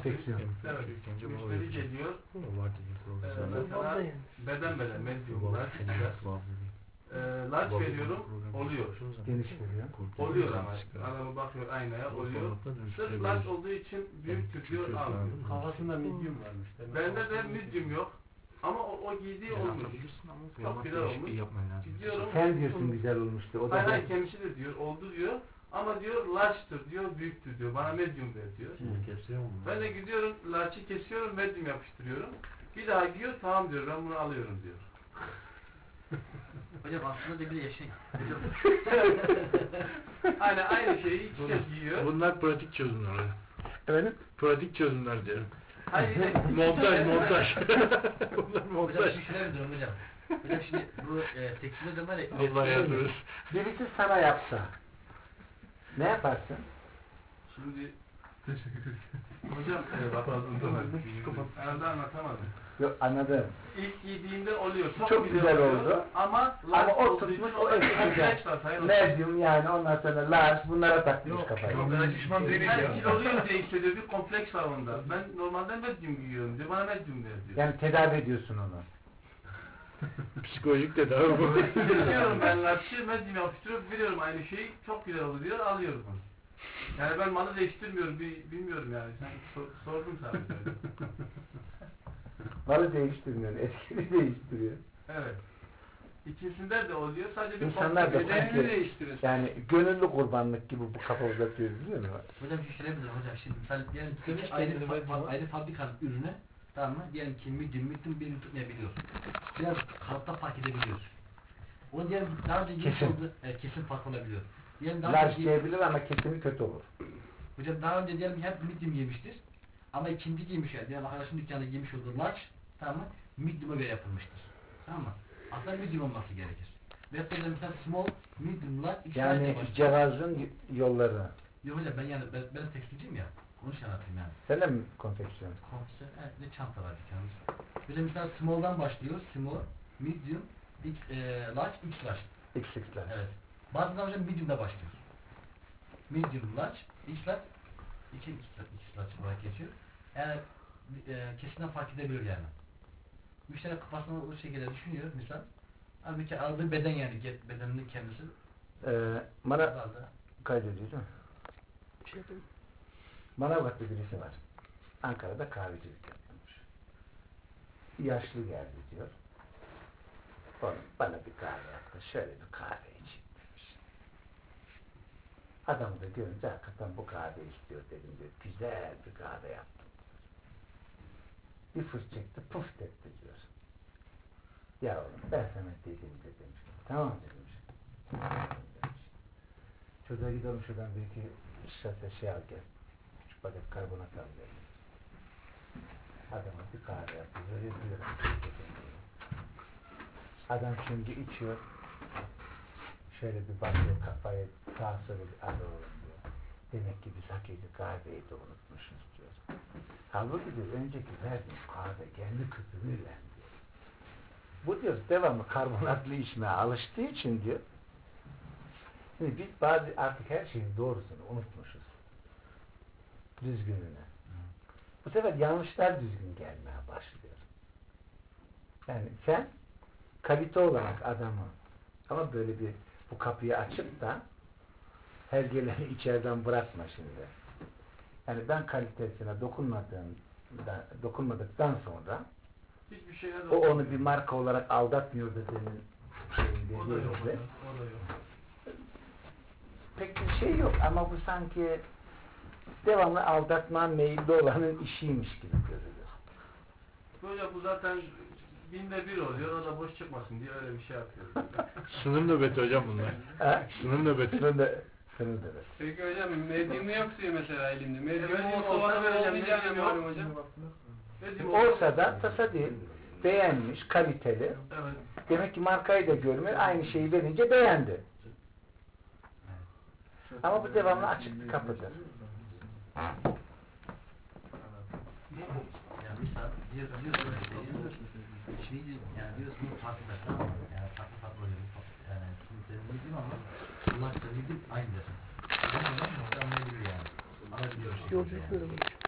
konfeksiyon. Evet. Müşteri geliyor. Mesela beden medium large veriyorum, oluyor. Geniş veriyor. Oluyor ama. Adamı bakıyor aynaya, oluyor. Sırf large olduğu için büyük diyor, almıyor. Kafasında medium varmış. Bende de medium yok. Ama o giydiği olmuş. Çok güzel olmuş. Gidiyorum. Sen diyorsun güzel olmuştu. O da Hayır, kendisi de diyor, oldu diyor. Ama diyor large'tır diyor, büyüktür diyor. Bana medium ver diyor. Ben de gidiyorum, large'ı kesiyorum, medium yapıştırıyorum. Bir daha giyiyor, tamam diyor, ben bunu alıyorum diyor. Hocam aslında da bir yaşayın. Aynı şeyi iki kez giyiyor. Bunlar pratik çözümler. efendim? Pratik çözümler diyorum. Hayır, montaj. Bunlar Hocam montaj. şimdi şöyle bir durum hocam. Hocam şimdi bu tekstil de var ya. Allah yardım etsin. Birisi sana yapsa ne yaparsın? Şimdi hocam herhalde anlatamadım. Yok, anladım. İlk giydiğimde oluyor. Çok güzel oldu. Ama o tutmuş, o eski medium yani, ondan sonra large, bunlara takmış kafayı. Ben kiloluyum diye hissediyor, bir kompleks var onda. Ben normalde medium giyiyorum diyor, bana medium ver diyor. Yani tedavi ediyorsun onu. Psikolojik tedavi bu. Biliyorum ben large'ı medium yapıştırıp veriyorum aynı şeyi, çok güzel oldu diyor, alıyorum onu. Yani ben malı değiştirmiyorum, bilmiyorum yani, sen sordum sadece. Malı değiştirmiyorsun, etkili değiştiriyor. Evet. İkisinden de oluyor, sadece bir İnsanlar da sanki değiştiriyor. yani gönüllü kurbanlık gibi bu kafa uzatıyor, biliyor musun? Hocam şöyle bir durum hocam. Şimdi mesela diyelim ayrı fabrikanın ürünü, tamam mı? Diyelim ki medium birini tutmayabiliyorsun. Biraz kalıpta fark edebiliyorsun. O diyelim daha önce giymiş olduğu kesin fark olabiliyor. Diyelim daha large giyebilir ama kesimi kötü olur. Hocam daha önce diyelim hep medium giymiştir. Ama ikinci giymiş yani. Diyelim arkadaşın dükkanında giymiş olduğu large, tamam mı? Medium'a göre yapılmıştır. Tamam mı? Aslında medium olması gerekir. Veyahut da mesela small, medium, large, yani cevazın yolları. Yok hocam ben tekstilciyim ya. Onu şey anlatayım yani. Sen de mi konfeksiyon? Konfeksiyon, evet, ne çanta var dükkanımız. Bir de mesela small'dan başlıyor. Small, medium, large, x large. XX'ler. Evet. Bazen hocam medium'da başlıyor. Medium, large, x large, x large olarak geçiyor. Yani kesimden fark edebiliyor yani. Müşteri kafasına o şekilde düşünüyor misal. Halbuki aldığı beden yani bedeninin kendisi. Bana kaydediyor değil mi? Bir şey yapayım. Manavgat'ta birisi var. Ankara'da kahvecilik yapıyormuş. Yaşlı geldi diyor. Oğlum bana bir kahve yaptı. Şöyle bir kahve içeyim demiş. Adam da görünce hakikaten bu kahve istiyor dedim diyor. Güzel bir kahve yaptım. Bir fırt çekti, puf etti diyor. Ya oğlum ben sana dedim de demiş. Tamam demiş. Demiş. Çocuğa gidelim şuradan bir iki şişe al gel. Küçük paket karbonat al gel. Adama bir kahve yapıyor. Böyle diyor. Adam şimdi içiyor. Şöyle bir bakıyor kafayı sağa sola bir ara diyor. Demek ki biz hakiki kahveyi de unutmuşuz diyor. Halbuki diyor önceki verdiğim kahve kendi köpüğüyle diyor. Bu diyor devamlı karbonatlı içmeye alıştığı için diyor. Şimdi biz bazı artık her şeyin doğrusunu unutmuşuz. Düzgününü. Bu sefer yanlışlar düzgün gelmeye başlıyor. Yani sen kalite olarak adamı ama böyle bir bu kapıyı açıp da her geleni içeriden bırakma şimdi. Yani ben kalitesine dokunmadıktan sonra o onu bir marka olarak aldatmıyor da senin o da yok. Pek bir şey yok ama bu sanki devamlı aldatma meyilli olanın işiymiş gibi görülüyor. Böyle bu zaten binde bir oluyor, o da boş çıkmasın diye öyle bir şey yapıyor. Sınır nöbeti hocam bunlar. Sınır nöbeti. Sınır nöbeti. Peki hocam medium'u yok diyor mesela elimde. Medium Medium olsa bana olsa olmayacağını malum hocam. Olsa da tasa değil. Beğenmiş, kaliteli. Evet. Demek ki markayı da görmüyor. Aynı şeyi verince beğendi. Ama bu devamlı açık bir kapıdır. Yani mesela diyorsunuz şimdi yani diyorsunuz farklı mesela yani farklı oluyor yani şimdi senin bildiğin ama kulak da bildiğin aynı desin. Anlayabilir yani. Alabiliyoruz. Yolculuk böyle.